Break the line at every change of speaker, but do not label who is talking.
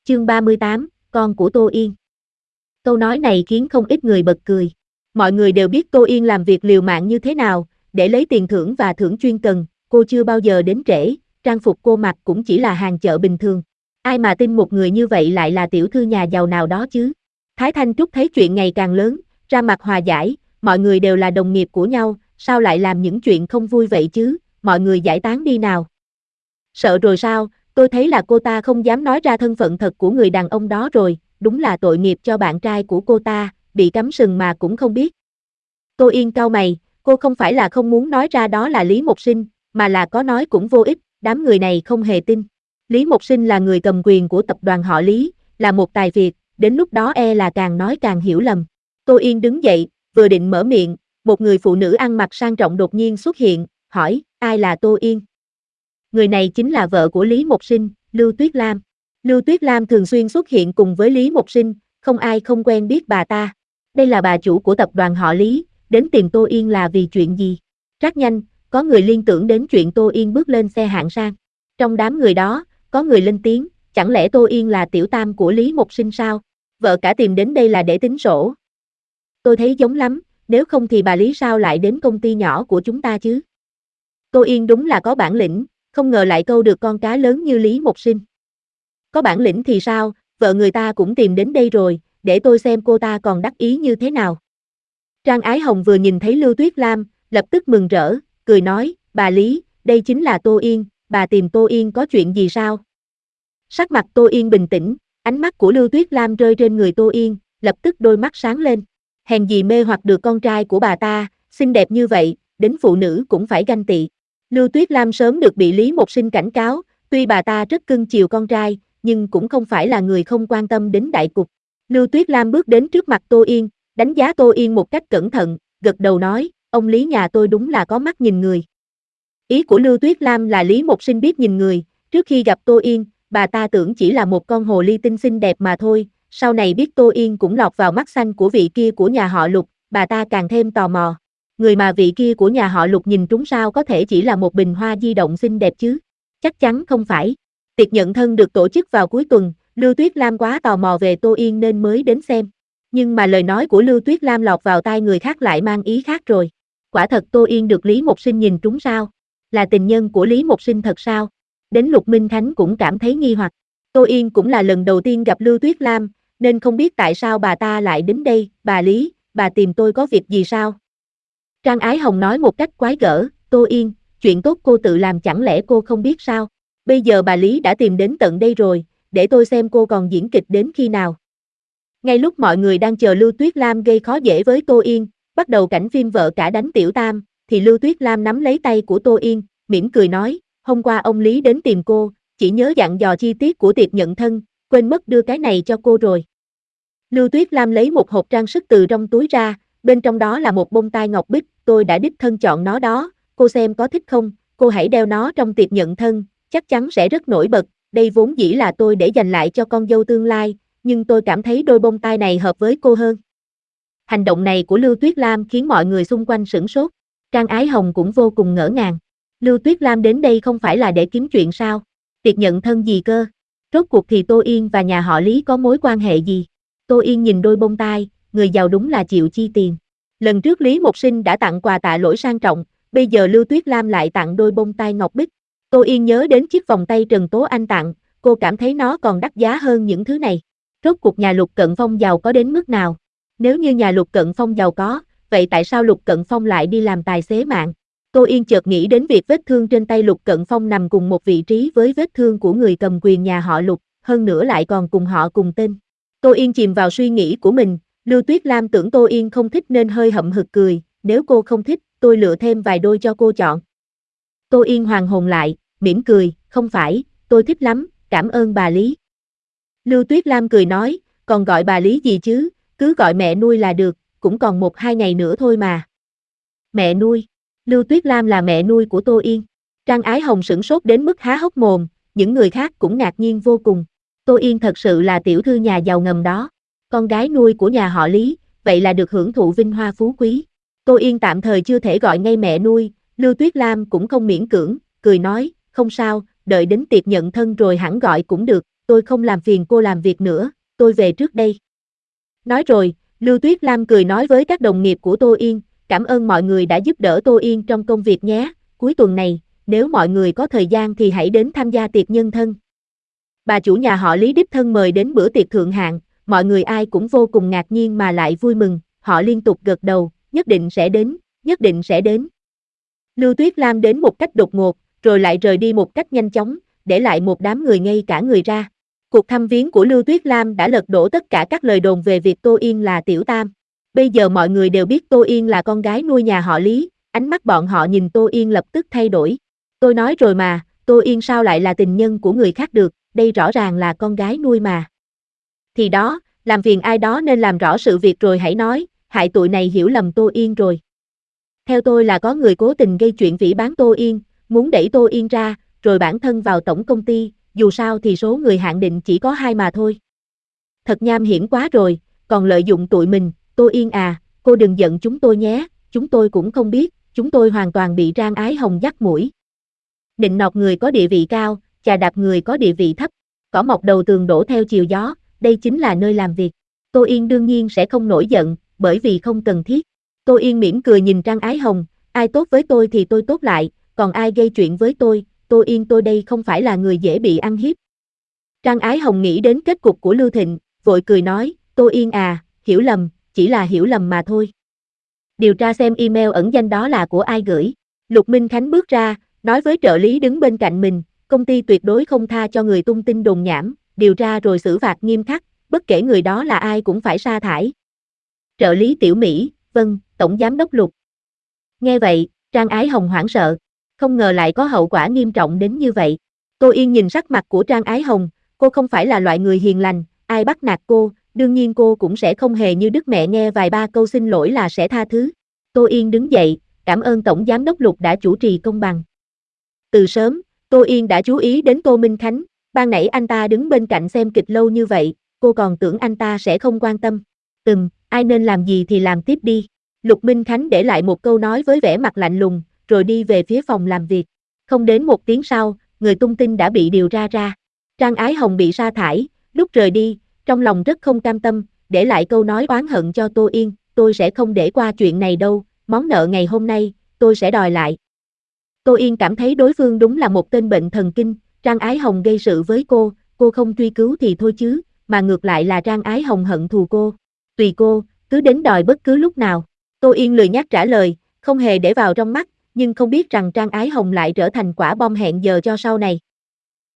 Chương 38, con của Tô Yên. Câu nói này khiến không ít người bật cười. Mọi người đều biết Tô Yên làm việc liều mạng như thế nào, để lấy tiền thưởng và thưởng chuyên cần, cô chưa bao giờ đến trễ, trang phục cô mặc cũng chỉ là hàng chợ bình thường. Ai mà tin một người như vậy lại là tiểu thư nhà giàu nào đó chứ? Thái Thanh Trúc thấy chuyện ngày càng lớn, ra mặt hòa giải, mọi người đều là đồng nghiệp của nhau, sao lại làm những chuyện không vui vậy chứ, mọi người giải tán đi nào. Sợ rồi sao, tôi thấy là cô ta không dám nói ra thân phận thật của người đàn ông đó rồi, đúng là tội nghiệp cho bạn trai của cô ta, bị cắm sừng mà cũng không biết. Tô Yên cau mày, cô không phải là không muốn nói ra đó là Lý Mộc Sinh, mà là có nói cũng vô ích, đám người này không hề tin. Lý Mộc Sinh là người cầm quyền của tập đoàn họ Lý, là một tài phiệt, đến lúc đó e là càng nói càng hiểu lầm. Tô Yên đứng dậy, vừa định mở miệng, một người phụ nữ ăn mặc sang trọng đột nhiên xuất hiện, hỏi, ai là Tô Yên? Người này chính là vợ của Lý Mộc Sinh, Lưu Tuyết Lam. Lưu Tuyết Lam thường xuyên xuất hiện cùng với Lý Mộc Sinh, không ai không quen biết bà ta. Đây là bà chủ của tập đoàn họ Lý, đến tìm Tô Yên là vì chuyện gì? Rất nhanh, có người liên tưởng đến chuyện Tô Yên bước lên xe hạng sang. Trong đám người đó, có người lên tiếng, chẳng lẽ Tô Yên là tiểu tam của Lý Mộc Sinh sao? Vợ cả tìm đến đây là để tính sổ. Tôi thấy giống lắm, nếu không thì bà Lý sao lại đến công ty nhỏ của chúng ta chứ? Tô Yên đúng là có bản lĩnh, không ngờ lại câu được con cá lớn như Lý Mộc Sinh. Có bản lĩnh thì sao, vợ người ta cũng tìm đến đây rồi, để tôi xem cô ta còn đắc ý như thế nào. Trang Ái Hồng vừa nhìn thấy Lưu Tuyết Lam, lập tức mừng rỡ, cười nói, bà Lý, đây chính là Tô Yên, bà tìm Tô Yên có chuyện gì sao? Sắc mặt Tô Yên bình tĩnh, ánh mắt của Lưu Tuyết Lam rơi trên người Tô Yên, lập tức đôi mắt sáng lên. Hèn gì mê hoặc được con trai của bà ta, xinh đẹp như vậy, đến phụ nữ cũng phải ganh tị. Lưu Tuyết Lam sớm được bị Lý Mộc Sinh cảnh cáo, tuy bà ta rất cưng chiều con trai, nhưng cũng không phải là người không quan tâm đến đại cục. Lưu Tuyết Lam bước đến trước mặt Tô Yên, đánh giá Tô Yên một cách cẩn thận, gật đầu nói, ông Lý nhà tôi đúng là có mắt nhìn người. Ý của Lưu Tuyết Lam là Lý Mộc Sinh biết nhìn người, trước khi gặp Tô Yên, bà ta tưởng chỉ là một con hồ ly tinh xinh đẹp mà thôi, sau này biết Tô Yên cũng lọt vào mắt xanh của vị kia của nhà họ Lục, bà ta càng thêm tò mò. Người mà vị kia của nhà họ Lục nhìn trúng sao có thể chỉ là một bình hoa di động xinh đẹp chứ? Chắc chắn không phải. Tiệc nhận thân được tổ chức vào cuối tuần, Lưu Tuyết Lam quá tò mò về Tô Yên nên mới đến xem. Nhưng mà lời nói của Lưu Tuyết Lam lọt vào tai người khác lại mang ý khác rồi. Quả thật Tô Yên được Lý Mộc Sinh nhìn trúng sao? Là tình nhân của Lý Mộc Sinh thật sao? Đến Lục Minh Khánh cũng cảm thấy nghi hoặc. Tô Yên cũng là lần đầu tiên gặp Lưu Tuyết Lam, nên không biết tại sao bà ta lại đến đây. Bà Lý, bà tìm tôi có việc gì sao? Trang Ái Hồng nói một cách quái gở, Tô Yên, chuyện tốt cô tự làm chẳng lẽ cô không biết sao? Bây giờ bà Lý đã tìm đến tận đây rồi, để tôi xem cô còn diễn kịch đến khi nào. Ngay lúc mọi người đang chờ Lưu Tuyết Lam gây khó dễ với Tô Yên, bắt đầu cảnh phim vợ cả đánh tiểu tam, thì Lưu Tuyết Lam nắm lấy tay của Tô Yên, mỉm cười nói, hôm qua ông Lý đến tìm cô, chỉ nhớ dặn dò chi tiết của tiệc nhận thân, quên mất đưa cái này cho cô rồi. Lưu Tuyết Lam lấy một hộp trang sức từ trong túi ra, bên trong đó là một bông tai ngọc bích, tôi đã đích thân chọn nó đó, cô xem có thích không, cô hãy đeo nó trong tiệc nhận thân, chắc chắn sẽ rất nổi bật, đây vốn dĩ là tôi để dành lại cho con dâu tương lai, nhưng tôi cảm thấy đôi bông tai này hợp với cô hơn. Hành động này của Lưu Tuyết Lam khiến mọi người xung quanh sửng sốt, Trang Ái Hồng cũng vô cùng ngỡ ngàng. Lưu Tuyết Lam đến đây không phải là để kiếm chuyện sao? Tiệc nhận thân gì cơ? Rốt cuộc thì Tô Yên và nhà họ Lý có mối quan hệ gì? Tô Yên nhìn đôi bông tai, người giàu đúng là chịu chi tiền. Lần trước Lý Mộc Sinh đã tặng quà tạ lỗi sang trọng, bây giờ Lưu Tuyết Lam lại tặng đôi bông tai ngọc bích. Tô Yên nhớ đến chiếc vòng tay Trần Tố Anh tặng, cô cảm thấy nó còn đắt giá hơn những thứ này. Rốt cuộc nhà Lục Cận Phong giàu có đến mức nào? Nếu như nhà Lục Cận Phong giàu có, vậy tại sao Lục Cận Phong lại đi làm tài xế mạng? Tô Yên chợt nghĩ đến việc vết thương trên tay Lục Cận Phong nằm cùng một vị trí với vết thương của người cầm quyền nhà họ Lục, hơn nữa lại còn cùng họ cùng tên. Tô Yên chìm vào suy nghĩ của mình, Lưu Tuyết Lam tưởng Tô Yên không thích nên hơi hậm hực cười, nếu cô không thích, tôi lựa thêm vài đôi cho cô chọn. Tô Yên hoàn hồn lại, mỉm cười, không phải, tôi thích lắm, cảm ơn bà Lý. Lưu Tuyết Lam cười nói, còn gọi bà Lý gì chứ, cứ gọi mẹ nuôi là được, cũng còn 1-2 ngày nữa thôi mà. Mẹ nuôi, Lưu Tuyết Lam là mẹ nuôi của Tô Yên. Trang Ái Hồng sửng sốt đến mức há hốc mồm, những người khác cũng ngạc nhiên vô cùng. Tô Yên thật sự là tiểu thư nhà giàu ngầm đó. Con gái nuôi của nhà họ Lý, vậy là được hưởng thụ vinh hoa phú quý. Tô Yên tạm thời chưa thể gọi ngay mẹ nuôi, Lưu Tuyết Lam cũng không miễn cưỡng, cười nói, không sao, đợi đến tiệc nhận thân rồi hẳn gọi cũng được. tôi không làm phiền cô làm việc nữa, tôi về trước đây. Nói rồi, Lưu Tuyết Lam cười nói với các đồng nghiệp của Tô Yên, cảm ơn mọi người đã giúp đỡ Tô Yên trong công việc nhé, cuối tuần này, nếu mọi người có thời gian thì hãy đến tham gia tiệc nhân thân. Bà chủ nhà họ Lý đích thân mời đến bữa tiệc thượng hạng, mọi người ai cũng vô cùng ngạc nhiên mà lại vui mừng, họ liên tục gật đầu, nhất định sẽ đến, nhất định sẽ đến. Lưu Tuyết Lam đến một cách đột ngột, rồi lại rời đi một cách nhanh chóng, để lại một đám người ngây cả người ra. Cuộc thăm viếng của Lưu Tuyết Lam đã lật đổ tất cả các lời đồn về việc Tô Yên là tiểu tam. Bây giờ mọi người đều biết Tô Yên là con gái nuôi nhà họ Lý, ánh mắt bọn họ nhìn Tô Yên lập tức thay đổi. Tôi nói rồi mà, Tô Yên sao lại là tình nhân của người khác được, đây rõ ràng là con gái nuôi mà. Thì đó, làm phiền ai đó nên làm rõ sự việc rồi hãy nói, hại tụi này hiểu lầm Tô Yên rồi. Theo tôi là có người cố tình gây chuyện phỉ báng Tô Yên, muốn đẩy Tô Yên ra, rồi bản thân vào tổng công ty, dù sao thì số người hạn định chỉ có 2 mà thôi. Thật nham hiểm quá rồi, còn lợi dụng tụi mình, Tô Yên à, cô đừng giận chúng tôi nhé, chúng tôi cũng không biết, chúng tôi hoàn toàn bị Trang Ái Hồng dắt mũi. Nịnh nọt người có địa vị cao, chà đạp người có địa vị thấp, cỏ mọc đầu tường đổ theo chiều gió, đây chính là nơi làm việc. Tô Yên đương nhiên sẽ không nổi giận, bởi vì không cần thiết. Tô Yên mỉm cười nhìn Trang Ái Hồng, ai tốt với tôi thì tôi tốt lại, còn ai gây chuyện với tôi, Tô Yên tôi đây không phải là người dễ bị ăn hiếp. Trang Ái Hồng nghĩ đến kết cục của Lưu Thịnh, vội cười nói, Tô Yên à, hiểu lầm, chỉ là hiểu lầm mà thôi. Điều tra xem email ẩn danh đó là của ai gửi. Lục Minh Khánh bước ra, nói với trợ lý đứng bên cạnh mình, công ty tuyệt đối không tha cho người tung tin đồn nhảm, điều tra rồi xử phạt nghiêm khắc, bất kể người đó là ai cũng phải sa thải. Trợ lý Tiểu Mỹ, vâng, Tổng Giám đốc Lục. Nghe vậy, Trang Ái Hồng hoảng sợ, không ngờ lại có hậu quả nghiêm trọng đến như vậy. Tô Yên nhìn sắc mặt của Trang Ái Hồng, cô không phải là loại người hiền lành, ai bắt nạt cô, đương nhiên cô cũng sẽ không hề như Đức Mẹ nghe vài ba câu xin lỗi là sẽ tha thứ. Tô Yên đứng dậy, cảm ơn Tổng Giám đốc Lục đã chủ trì công bằng. Từ sớm, Tô Yên đã chú ý đến Tô Minh Khánh, ban nãy anh ta đứng bên cạnh xem kịch lâu như vậy, cô còn tưởng anh ta sẽ không quan tâm. Ai nên làm gì thì làm tiếp đi. Lục Minh Khánh để lại một câu nói với vẻ mặt lạnh lùng, rồi đi về phía phòng làm việc. Không đến một tiếng sau, người tung tin đã bị điều ra ra. Trang Ái Hồng bị sa thải, lúc rời đi, trong lòng rất không cam tâm, để lại câu nói oán hận cho Tô Yên, tôi sẽ không để qua chuyện này đâu, món nợ ngày hôm nay, tôi sẽ đòi lại. Tô Yên cảm thấy đối phương đúng là một tên bệnh thần kinh, Trang Ái Hồng gây sự với cô không truy cứu thì thôi chứ, mà ngược lại là Trang Ái Hồng hận thù cô. Tùy cô, cứ đến đòi bất cứ lúc nào. Tô Yên lười nhác trả lời, không hề để vào trong mắt, nhưng không biết rằng Trang Ái Hồng lại trở thành quả bom hẹn giờ cho sau này.